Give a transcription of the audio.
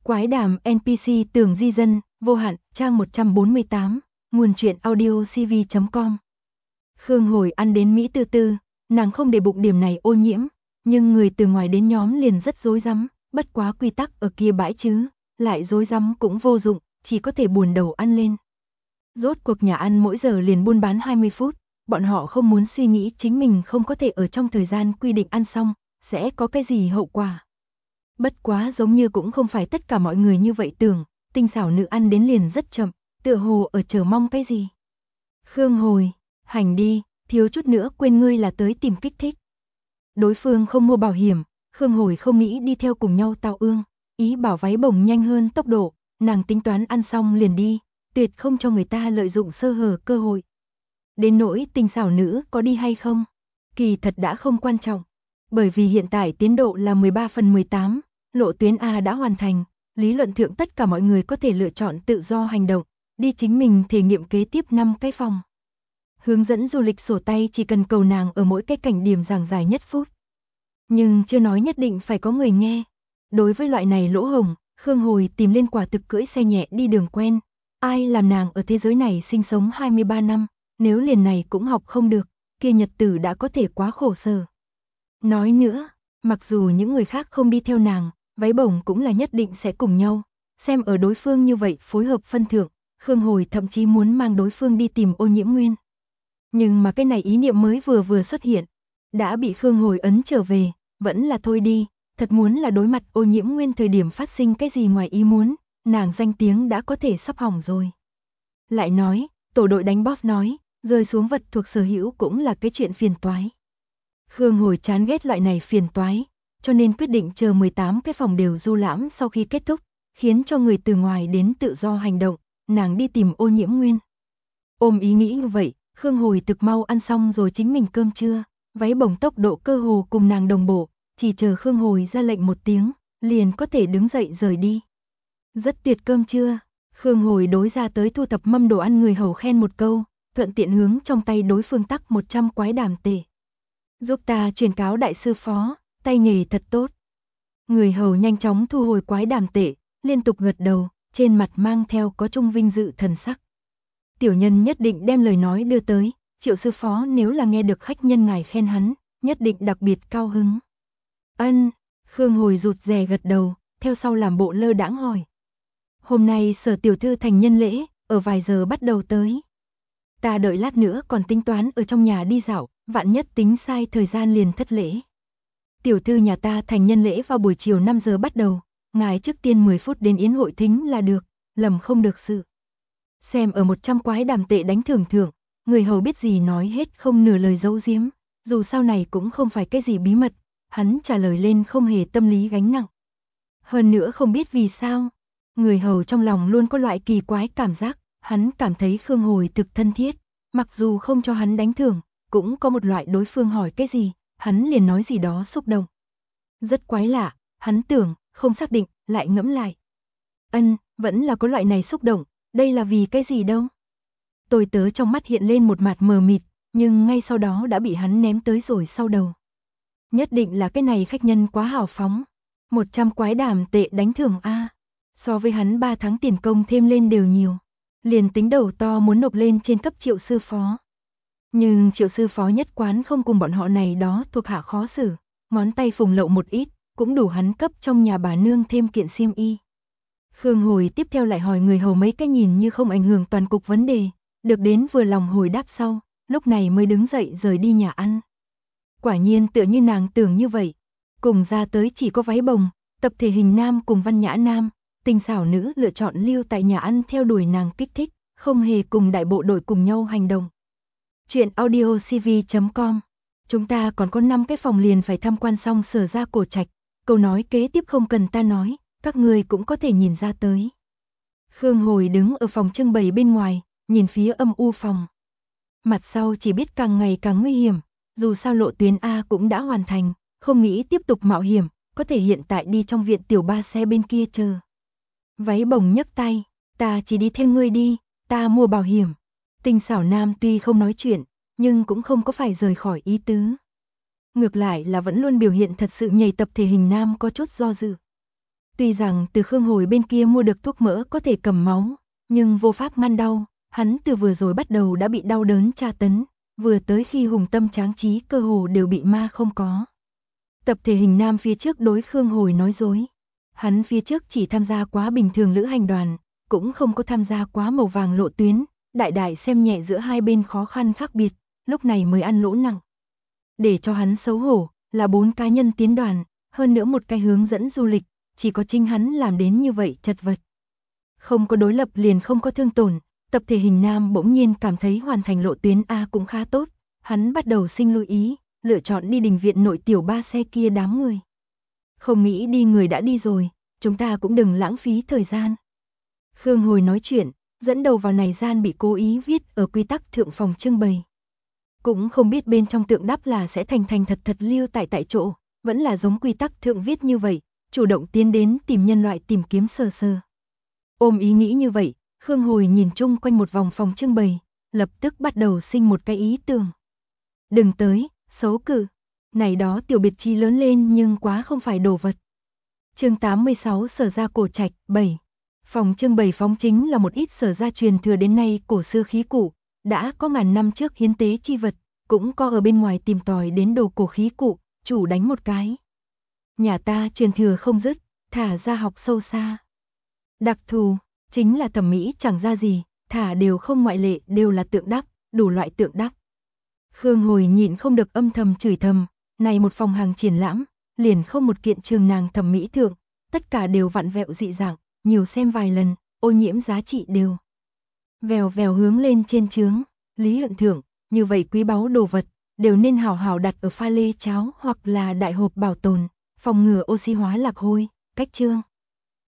Quái đàm NPC Tường Di Dân, vô hạn, trang 148, nguồn truyện audio cv.com. Khương Hồi ăn đến Mỹ tư tư, nàng không để bụng điểm này ô nhiễm, nhưng người từ ngoài đến nhóm liền rất rối rắm, bất quá quy tắc ở kia bãi chứ, lại rối rắm cũng vô dụng, chỉ có thể buồn đầu ăn lên. Rốt cuộc nhà ăn mỗi giờ liền buôn bán 20 phút, bọn họ không muốn suy nghĩ chính mình không có thể ở trong thời gian quy định ăn xong, sẽ có cái gì hậu quả. Bất quá giống như cũng không phải tất cả mọi người như vậy tưởng, tinh xảo nữ ăn đến liền rất chậm, tựa hồ ở chờ mong cái gì. Khương Hồi, hành đi, thiếu chút nữa quên ngươi là tới tìm kích thích. Đối phương không mua bảo hiểm, Khương Hồi không nghĩ đi theo cùng nhau tao ương, ý bảo váy bổng nhanh hơn tốc độ, nàng tính toán ăn xong liền đi, tuyệt không cho người ta lợi dụng sơ hở cơ hội. Đến nỗi tinh xảo nữ có đi hay không, kỳ thật đã không quan trọng, bởi vì hiện tại tiến độ là 13/18, lộ tuyến A đã hoàn thành, lý luận thượng tất cả mọi người có thể lựa chọn tự do hành động, đi chính mình thể nghiệm kế tiếp 5 cái phòng. Hướng dẫn du lịch sổ tay chỉ cần cầu nàng ở mỗi cái cảnh điểm giảng dài nhất phút. Nhưng chưa nói nhất định phải có người nghe. Đối với loại này lỗ hổng, Khương Hồi tìm lên quả thực cưỡi xe nhẹ đi đường quen. Ai làm nàng ở thế giới này sinh sống 23 năm, nếu liền này cũng học không được, kia nhật tử đã có thể quá khổ sở. Nói nữa, mặc dù những người khác không đi theo nàng, váy bổng cũng là nhất định sẽ cùng nhau. Xem ở đối phương như vậy phối hợp phân thượng, Khương Hồi thậm chí muốn mang đối phương đi tìm Ô Nhiễm Nguyên. Nhưng mà cái này ý niệm mới vừa xuất hiện, đã bị Khương Hồi ấn trở về, vẫn là thôi đi, thật muốn là đối mặt Ô Nhiễm Nguyên thời điểm phát sinh cái gì ngoài ý muốn, nàng danh tiếng đã có thể sắp hỏng rồi. Lại nói, tổ đội đánh boss nói, rơi xuống vật thuộc sở hữu cũng là cái chuyện phiền toái. Khương Hồi chán ghét loại này phiền toái, cho nên quyết định chờ 18 cái phòng đều du lãm sau khi kết thúc, khiến cho người từ ngoài đến tự do hành động, nàng đi tìm Ô Nhiễm Nguyên. Ôm ý nghĩ như vậy, Khương Hồi thực mau ăn xong rồi chính mình cơm trưa, váy bổng tốc độ cơ hồ cùng nàng đồng bộ, chỉ chờ Khương Hồi ra lệnh một tiếng, liền có thể đứng dậy rời đi. Rất tuyệt cơm trưa, Khương Hồi đối ra tới thu thập mâm đồ ăn người hầu khen một câu, thuận tiện hướng trong tay đối phương tắc 100 quái đàm tệ. Giúp ta truyền cáo đại sư phó, tay nghề thật tốt. Người hầu nhanh chóng thu hồi quái đàm tệ, liên tục gật đầu, trên mặt mang theo có chung vinh dự thần sắc. Tiểu nhân nhất định đem lời nói đưa tới, Triệu sư phó nếu là nghe được khách nhân ngài khen hắn, nhất định đặc biệt cao hứng. Ân, Khương Hồi rụt rè gật đầu, theo sau làm bộ lơ đãng hỏi. Hôm nay Sở tiểu thư thành nhân lễ, ở vài giờ bắt đầu tới. Ta đợi lát nữa còn tính toán ở trong nhà đi dạo, vạn nhất tính sai thời gian liền thất lễ. Tiểu thư nhà ta thành nhân lễ vào buổi chiều 5 giờ bắt đầu, ngài trước tiên 10 phút đến yến hội thính là được, lầm không được sự. Xem ở 100 quái đàm tệ đánh thưởng, người hầu biết gì nói hết không nửa lời giấu giếm, dù sau này cũng không phải cái gì bí mật, hắn trả lời lên không hề tâm lý gánh nặng. Hơn nữa không biết vì sao, người hầu trong lòng luôn có loại kỳ quái cảm giác, hắn cảm thấy Khương Hồi thực thân thiết, mặc dù không cho hắn đánh thưởng, cũng có một loại đối phương hỏi cái gì, hắn liền nói gì đó xúc động. Rất quái lạ, hắn tưởng, không xác định, lại ngẫm lại. Vẫn là có loại này xúc động, đây là vì cái gì đâu. Tôi tớ trong mắt hiện lên một mặt mờ mịt, nhưng ngay sau đó đã bị hắn ném tới rồi sau đầu. Nhất định là cái này khách nhân quá hào phóng. 100 quái đàm tệ đánh thưởng A. So với hắn 3 tháng tiền công thêm lên đều nhiều. Liền tính đầu to muốn nộp lên trên cấp Triệu sư phó. Nhưng Triệu sư phó nhất quán không cùng bọn họ này đó thuộc hạ khó xử. Ngón tay phùng lậu một ít, cũng đủ hắn cấp trong nhà bà nương thêm kiện xiêm y. Khương Hồi tiếp theo lại hỏi người hầu mấy cái nhìn như không ảnh hưởng toàn cục vấn đề, được đến vừa lòng hồi đáp sau, lúc này mới đứng dậy rời đi nhà ăn. Quả nhiên tựa như nàng tưởng như vậy, cùng ra tới chỉ có váy bồng, tập thể hình nam cùng văn nhã nam, tinh xảo nữ lựa chọn lưu tại nhà ăn theo đuổi nàng kích thích, không hề cùng đại bộ đội cùng nhau hành động. Chuyện audio cv.com. Chúng ta còn có 5 cái phòng liền phải tham quan xong Sở gia cổ trạch, câu nói kế tiếp không cần ta nói, các người cũng có thể nhìn ra tới. Khương Hồi đứng ở phòng trưng bày bên ngoài, nhìn phía âm u phòng. Mặt sau chỉ biết càng ngày càng nguy hiểm, dù sao lộ tuyến A cũng đã hoàn thành, không nghĩ tiếp tục mạo hiểm, có thể hiện tại đi trong viện tiểu ba xe bên kia chờ. Váy bồng nhấc tay, ta chỉ đi theo ngươi đi, ta mua bảo hiểm. Tinh xảo nam tuy không nói chuyện, nhưng cũng không có phải rời khỏi ý tứ. Ngược lại là vẫn luôn biểu hiện thật sự nhảy tập thể hình nam có chút do dự. Tuy rằng từ Khương Hồi bên kia mua được thuốc mỡ có thể cầm máu, nhưng vô pháp ngăn đau, hắn từ vừa rồi bắt đầu đã bị đau đớn tra tấn, vừa tới khi hùng tâm tráng trí cơ hồ đều bị ma không có. Tập thể hình nam phía trước đối Khương Hồi nói dối. Hắn phía trước chỉ tham gia quá bình thường lữ hành đoàn, cũng không có tham gia quá màu vàng lộ tuyến, đại đại xem nhẹ giữa hai bên khó khăn khác biệt, lúc này mới ăn lỗ nặng. Để cho hắn xấu hổ, là 4 cá nhân tiến đoàn, hơn nữa một cái hướng dẫn du lịch, chỉ có chính hắn làm đến như vậy chật vật. Không có đối lập liền không có thương tổn, tập thể hình nam bỗng nhiên cảm thấy hoàn thành lộ tuyến A cũng khá tốt, hắn bắt đầu sinh lưu ý, lựa chọn đi đình viện nội tiểu 3 xe kia đám người. Không nghĩ đi người đã đi rồi, chúng ta cũng đừng lãng phí thời gian. Khương Hồi nói chuyện, dẫn đầu vào này gian bị cố ý viết ở quy tắc thượng phòng trưng bày. Cũng không biết bên trong tượng đắp là sẽ thành thật lưu tại chỗ, vẫn là giống quy tắc thượng viết như vậy, chủ động tiến đến tìm nhân loại tìm kiếm sơ sơ. Ôm ý nghĩ như vậy, Khương Hồi nhìn chung quanh một vòng phòng trưng bày, lập tức bắt đầu sinh một cái ý tưởng. Đừng tới, xấu cử. Này đó tiểu biệt chi lớn lên nhưng quá không phải đồ vật. Chương 86 Sở gia cổ trạch 7. Phòng trưng bày phóng chính là một ít Sở gia truyền thừa đến nay cổ xưa khí cụ, đã có ngàn năm trước hiến tế chi vật, cũng có ở bên ngoài tìm tòi đến đồ cổ khí cụ, chủ đánh một cái. Nhà ta truyền thừa không dứt, thả ra học sâu xa. Đặc thù, chính là thẩm mỹ chẳng ra gì, thả đều không ngoại lệ, đều là tượng đắp, đủ loại tượng đắp. Khương Hồi nhịn không được âm thầm chửi thầm, này một phòng hàng triển lãm, liền không một kiện trường nàng thẩm mỹ thượng, tất cả đều vặn vẹo dị dạng, nhiều xem vài lần, ô nhiễm giá trị đều. Vèo vèo hướng lên trên chướng, lý luận thượng, như vậy quý báu đồ vật, đều nên hảo hảo đặt ở pha lê cháo hoặc là đại hộp bảo tồn, phòng ngừa oxy hóa lạc hôi, cách trương.